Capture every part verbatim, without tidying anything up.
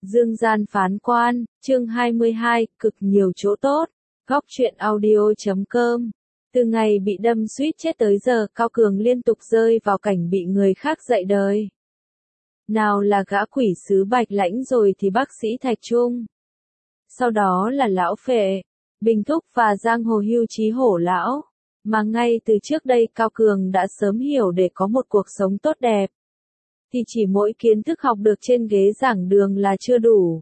Dương gian phán quan, chương hai mươi hai, cực nhiều chỗ tốt, góc truyện audio chấm com. Từ ngày bị đâm suýt chết tới giờ, Cao Cường liên tục rơi vào cảnh bị người khác dạy đời. Nào là gã quỷ sứ Bạch Lãnh rồi thì bác sĩ Thạch Trung. Sau đó là lão Phệ, Bình Thúc và giang hồ hưu trí hổ lão. Mà ngay từ trước đây Cao Cường đã sớm hiểu để có một cuộc sống tốt đẹp. Thì chỉ mỗi kiến thức học được trên ghế giảng đường là chưa đủ.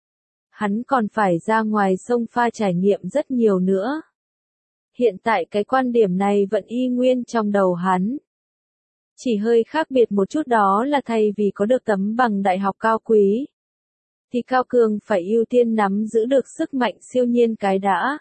Hắn còn phải ra ngoài sông pha trải nghiệm rất nhiều nữa. Hiện tại cái quan điểm này vẫn y nguyên trong đầu hắn. Chỉ hơi khác biệt một chút đó là thay vì có được tấm bằng đại học cao quý, thì Cao Cường phải ưu tiên nắm giữ được sức mạnh siêu nhiên cái đã.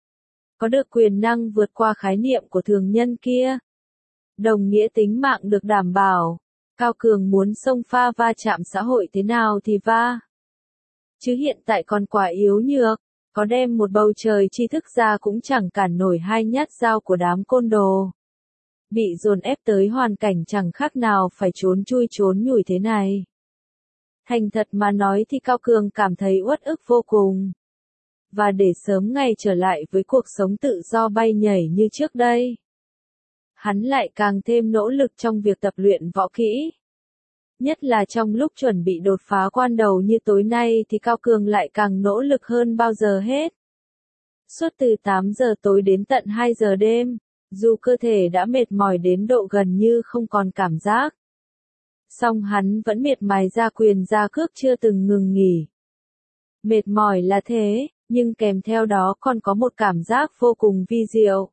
Có được quyền năng vượt qua khái niệm của thường nhân kia. Đồng nghĩa tính mạng được đảm bảo. Cao Cường muốn xông pha va chạm xã hội thế nào thì va. Chứ hiện tại còn quả yếu nhược, có đem một bầu trời tri thức ra cũng chẳng cản nổi hai nhát dao của đám côn đồ. Bị dồn ép tới hoàn cảnh chẳng khác nào phải trốn chui trốn nhủi thế này. Thành thật mà nói thì Cao Cường cảm thấy uất ức vô cùng. Và để sớm ngày trở lại với cuộc sống tự do bay nhảy như trước đây, hắn lại càng thêm nỗ lực trong việc tập luyện võ kỹ. Nhất là trong lúc chuẩn bị đột phá quan đầu như tối nay thì Cao Cường lại càng nỗ lực hơn bao giờ hết. Suốt từ tám giờ tối đến tận hai giờ đêm, dù cơ thể đã mệt mỏi đến độ gần như không còn cảm giác, song hắn vẫn miệt mài ra quyền ra cước chưa từng ngừng nghỉ. Mệt mỏi là thế, nhưng kèm theo đó còn có một cảm giác vô cùng vi diệu.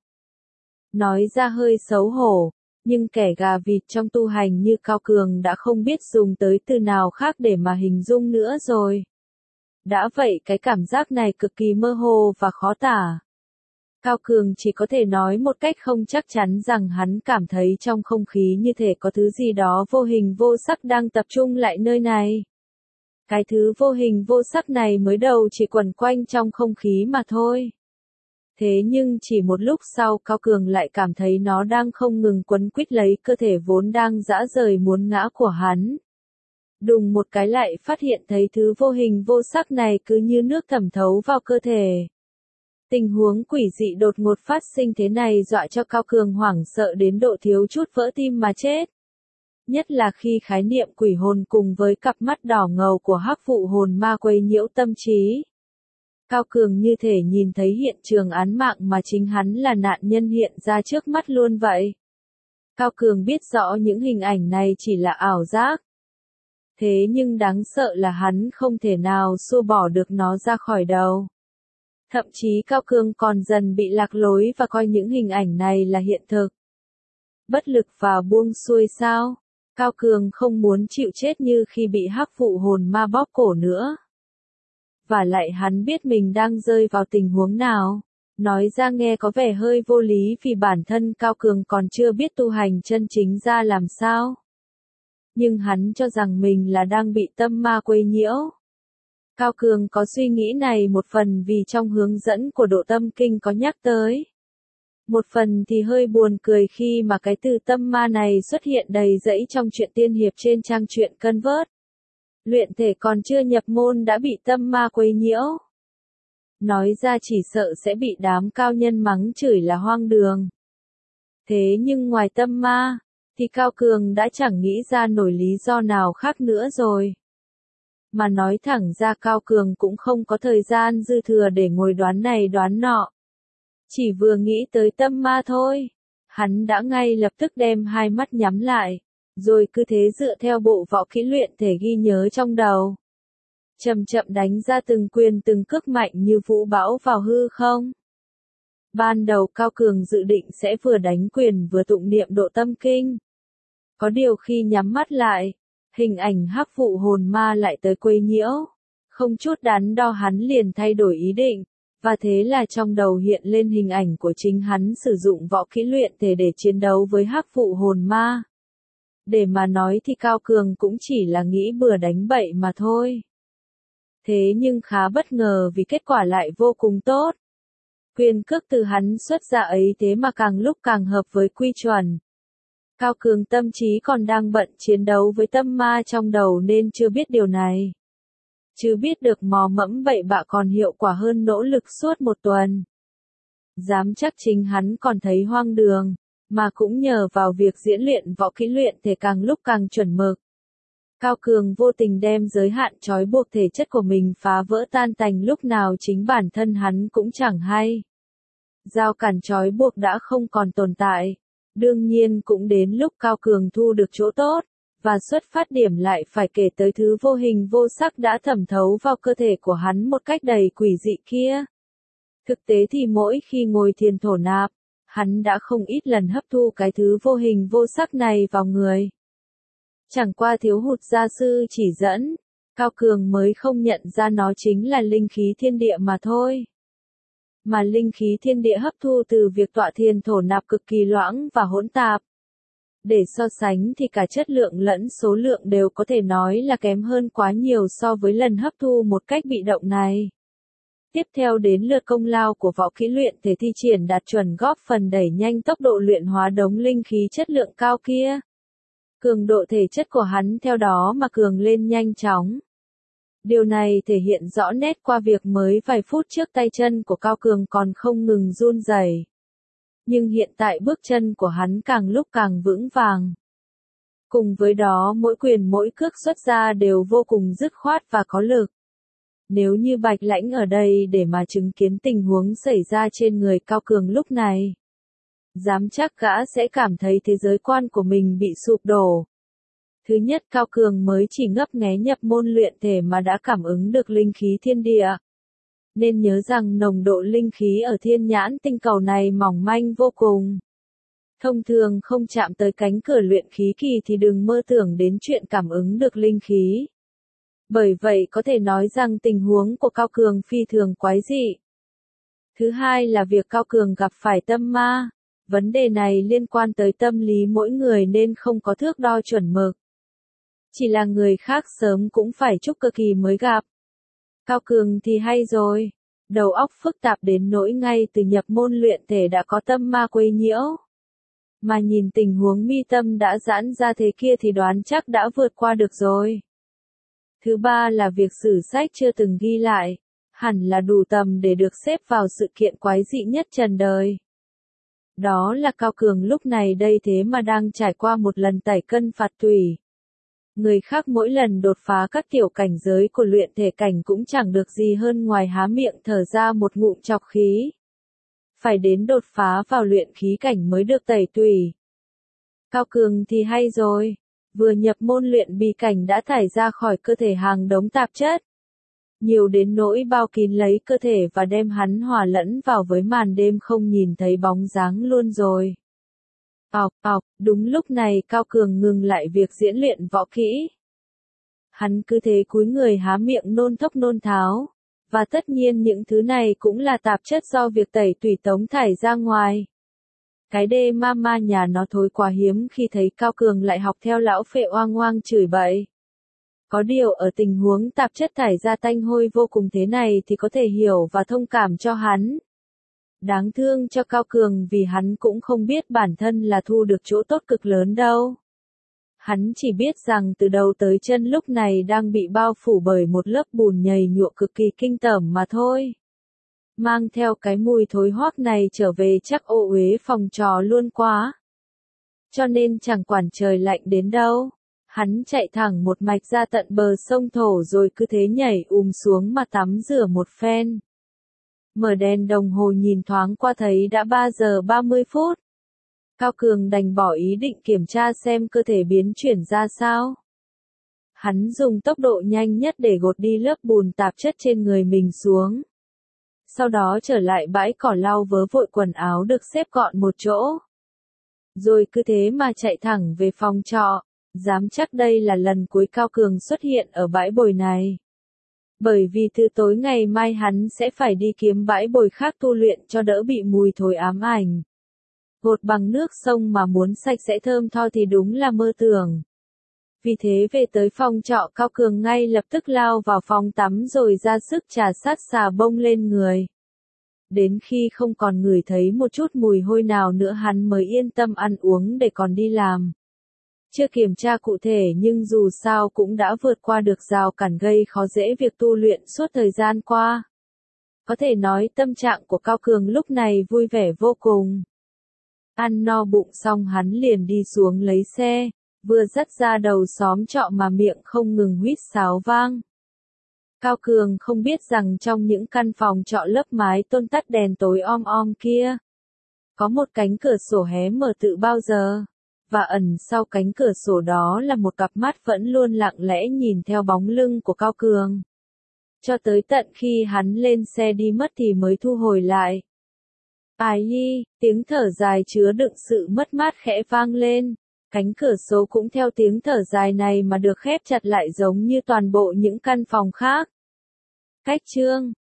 Nói ra hơi xấu hổ, nhưng kẻ gà vịt trong tu hành như Cao Cường đã không biết dùng tới từ nào khác để mà hình dung nữa rồi. Đã vậy cái cảm giác này cực kỳ mơ hồ và khó tả. Cao Cường chỉ có thể nói một cách không chắc chắn rằng hắn cảm thấy trong không khí như thể có thứ gì đó vô hình vô sắc đang tập trung lại nơi này. Cái thứ vô hình vô sắc này mới đầu chỉ quẩn quanh trong không khí mà thôi. Thế nhưng chỉ một lúc sau Cao Cường lại cảm thấy nó đang không ngừng quấn quýt lấy cơ thể vốn đang rã rời muốn ngã của hắn. Đùng một cái lại phát hiện thấy thứ vô hình vô sắc này cứ như nước thẩm thấu vào cơ thể. Tình huống quỷ dị đột ngột phát sinh thế này dọa cho Cao Cường hoảng sợ đến độ thiếu chút vỡ tim mà chết. Nhất là khi khái niệm quỷ hồn cùng với cặp mắt đỏ ngầu của hắc vụ hồn ma quấy nhiễu tâm trí. Cao Cường như thể nhìn thấy hiện trường án mạng mà chính hắn là nạn nhân hiện ra trước mắt luôn vậy. Cao Cường biết rõ những hình ảnh này chỉ là ảo giác. Thế nhưng đáng sợ là hắn không thể nào xua bỏ được nó ra khỏi đầu. Thậm chí Cao Cường còn dần bị lạc lối và coi những hình ảnh này là hiện thực. Bất lực và buông xuôi sao? Cao Cường không muốn chịu chết như khi bị hắc vụ hồn ma bóp cổ nữa. Và lại hắn biết mình đang rơi vào tình huống nào. Nói ra nghe có vẻ hơi vô lý vì bản thân Cao Cường còn chưa biết tu hành chân chính ra làm sao. Nhưng hắn cho rằng mình là đang bị tâm ma quấy nhiễu. Cao Cường có suy nghĩ này một phần vì trong hướng dẫn của Độ Tâm Kinh có nhắc tới. Một phần thì hơi buồn cười khi mà cái từ tâm ma này xuất hiện đầy rẫy trong truyện tiên hiệp trên trang truyện Cân Vớt. Luyện thể còn chưa nhập môn đã bị tâm ma quấy nhiễu. Nói ra chỉ sợ sẽ bị đám cao nhân mắng chửi là hoang đường. Thế nhưng ngoài tâm ma, thì Cao Cường đã chẳng nghĩ ra nổi lý do nào khác nữa rồi. Mà nói thẳng ra Cao Cường cũng không có thời gian dư thừa để ngồi đoán này đoán nọ. Chỉ vừa nghĩ tới tâm ma thôi, hắn đã ngay lập tức đem hai mắt nhắm lại, rồi cứ thế dựa theo bộ võ kỹ luyện thể ghi nhớ trong đầu. Chậm chậm đánh ra từng quyền từng cước mạnh như vũ bão vào hư không. Ban đầu Cao Cường dự định sẽ vừa đánh quyền vừa tụng niệm Độ Tâm Kinh. Có điều khi nhắm mắt lại, hình ảnh hắc vụ hồn ma lại tới quấy nhiễu. Không chút đắn đo hắn liền thay đổi ý định. Và thế là trong đầu hiện lên hình ảnh của chính hắn sử dụng võ kỹ luyện thể để chiến đấu với hắc vụ hồn ma. Để mà nói thì Cao Cường cũng chỉ là nghĩ bừa đánh bậy mà thôi. Thế nhưng khá bất ngờ vì kết quả lại vô cùng tốt. Quyền cước từ hắn xuất ra ấy thế mà càng lúc càng hợp với quy chuẩn. Cao Cường tâm trí còn đang bận chiến đấu với tâm ma trong đầu nên chưa biết điều này. chứ biết được mò mẫm bậy bạ còn hiệu quả hơn nỗ lực suốt một tuần. Dám chắc chính hắn còn thấy hoang đường, mà cũng nhờ vào việc diễn luyện võ kỹ luyện thể càng lúc càng chuẩn mực. Cao Cường vô tình đem giới hạn trói buộc thể chất của mình phá vỡ tan tành lúc nào chính bản thân hắn cũng chẳng hay. Rào cản trói buộc đã không còn tồn tại. Đương nhiên cũng đến lúc Cao Cường thu được chỗ tốt, và xuất phát điểm lại phải kể tới thứ vô hình vô sắc đã thẩm thấu vào cơ thể của hắn một cách đầy quỷ dị kia. Thực tế thì mỗi khi ngồi thiền thổ nạp, hắn đã không ít lần hấp thu cái thứ vô hình vô sắc này vào người. Chẳng qua thiếu hụt gia sư chỉ dẫn, Cao Cường mới không nhận ra nó chính là linh khí thiên địa mà thôi. Mà linh khí thiên địa hấp thu từ việc tọa thiền thổ nạp cực kỳ loãng và hỗn tạp. Để so sánh thì cả chất lượng lẫn số lượng đều có thể nói là kém hơn quá nhiều so với lần hấp thu một cách bị động này. Tiếp theo đến lượt công lao của võ kỹ luyện thể thi triển đạt chuẩn góp phần đẩy nhanh tốc độ luyện hóa đống linh khí chất lượng cao kia. Cường độ thể chất của hắn theo đó mà cường lên nhanh chóng. Điều này thể hiện rõ nét qua việc mới vài phút trước tay chân của Cao Cường còn không ngừng run rẩy. Nhưng hiện tại bước chân của hắn càng lúc càng vững vàng. Cùng với đó mỗi quyền mỗi cước xuất ra đều vô cùng dứt khoát và có lực. Nếu như Bạch Lãnh ở đây để mà chứng kiến tình huống xảy ra trên người Cao Cường lúc này, dám chắc gã sẽ cảm thấy thế giới quan của mình bị sụp đổ. Thứ nhất, Cao Cường mới chỉ ngấp nghé nhập môn luyện thể mà đã cảm ứng được linh khí thiên địa. Nên nhớ rằng nồng độ linh khí ở thiên nhãn tinh cầu này mỏng manh vô cùng. Thông thường không chạm tới cánh cửa luyện khí kỳ thì đừng mơ tưởng đến chuyện cảm ứng được linh khí. Bởi vậy có thể nói rằng tình huống của Cao Cường phi thường quái dị. Thứ hai là việc Cao Cường gặp phải tâm ma. Vấn đề này liên quan tới tâm lý mỗi người nên không có thước đo chuẩn mực. Chỉ là người khác sớm cũng phải trúc cơ kỳ mới gặp. Cao Cường thì hay rồi. Đầu óc phức tạp đến nỗi ngay từ nhập môn luyện thể đã có tâm ma quấy nhiễu. Mà nhìn tình huống mi tâm đã giãn ra thế kia thì đoán chắc đã vượt qua được rồi. Thứ ba là việc sử sách chưa từng ghi lại. Hẳn là đủ tầm để được xếp vào sự kiện quái dị nhất trần đời. Đó là Cao Cường lúc này đây thế mà đang trải qua một lần tẩy cân phạt tủy. Người khác mỗi lần đột phá các tiểu cảnh giới của luyện thể cảnh cũng chẳng được gì hơn ngoài há miệng thở ra một ngụm trọc khí. Phải đến đột phá vào luyện khí cảnh mới được tẩy tủy. Cao Cường thì hay rồi, vừa nhập môn luyện bì cảnh đã thải ra khỏi cơ thể hàng đống tạp chất. Nhiều đến nỗi bao kín lấy cơ thể và đem hắn hòa lẫn vào với màn đêm không nhìn thấy bóng dáng luôn rồi. Ọc, ọc, đúng lúc này Cao Cường ngừng lại việc diễn luyện võ kỹ. Hắn cứ thế cúi người há miệng nôn thốc nôn tháo, và tất nhiên những thứ này cũng là tạp chất do việc tẩy tủy tống thải ra ngoài. Cái đê ma ma nhà nó thối quá hiếm khi thấy Cao Cường lại học theo lão phệ oang oang chửi bậy. Có điều ở tình huống tạp chất thải ra tanh hôi vô cùng thế này thì có thể hiểu và thông cảm cho hắn. Đáng thương cho Cao Cường vì hắn cũng không biết bản thân là thu được chỗ tốt cực lớn đâu. Hắn chỉ biết rằng từ đầu tới chân lúc này đang bị bao phủ bởi một lớp bùn nhầy nhụa cực kỳ kinh tởm mà thôi. Mang theo cái mùi thối hoác này trở về chắc ô uế phòng trò luôn quá. Cho nên chẳng quản trời lạnh đến đâu. Hắn chạy thẳng một mạch ra tận bờ sông Thổ rồi cứ thế nhảy ùm xuống mà tắm rửa một phen. Mở đèn đồng hồ nhìn thoáng qua thấy đã ba giờ ba mươi phút. Cao Cường đành bỏ ý định kiểm tra xem cơ thể biến chuyển ra sao. Hắn dùng tốc độ nhanh nhất để gột đi lớp bùn tạp chất trên người mình xuống. Sau đó trở lại bãi cỏ lau vớ vội quần áo được xếp gọn một chỗ. Rồi cứ thế mà chạy thẳng về phòng trọ. Dám chắc đây là lần cuối Cao Cường xuất hiện ở bãi bồi này. Bởi vì từ tối ngày mai hắn sẽ phải đi kiếm bãi bồi khác tu luyện cho đỡ bị mùi thối ám ảnh. Gột bằng nước sông mà muốn sạch sẽ thơm tho thì đúng là mơ tưởng. Vì thế về tới phòng trọ Cao Cường ngay lập tức lao vào phòng tắm rồi ra sức chà sát xà bông lên người. Đến khi không còn ngửi thấy một chút mùi hôi nào nữa hắn mới yên tâm ăn uống để còn đi làm. Chưa kiểm tra cụ thể nhưng dù sao cũng đã vượt qua được rào cản gây khó dễ việc tu luyện suốt thời gian qua. Có thể nói tâm trạng của Cao Cường lúc này vui vẻ vô cùng. Ăn no bụng xong hắn liền đi xuống lấy xe, vừa dắt ra đầu xóm trọ mà miệng không ngừng huýt sáo vang. Cao Cường không biết rằng trong những căn phòng trọ lấp mái tôn tắt đèn tối om om kia, có một cánh cửa sổ hé mở từ bao giờ, và ẩn sau cánh cửa sổ đó là một cặp mắt vẫn luôn lặng lẽ nhìn theo bóng lưng của Cao Cường. Cho tới tận khi hắn lên xe đi mất thì mới thu hồi lại. Ai hi, tiếng thở dài chứa đựng sự mất mát khẽ vang lên, cánh cửa sổ cũng theo tiếng thở dài này mà được khép chặt lại giống như toàn bộ những căn phòng khác. Cách chương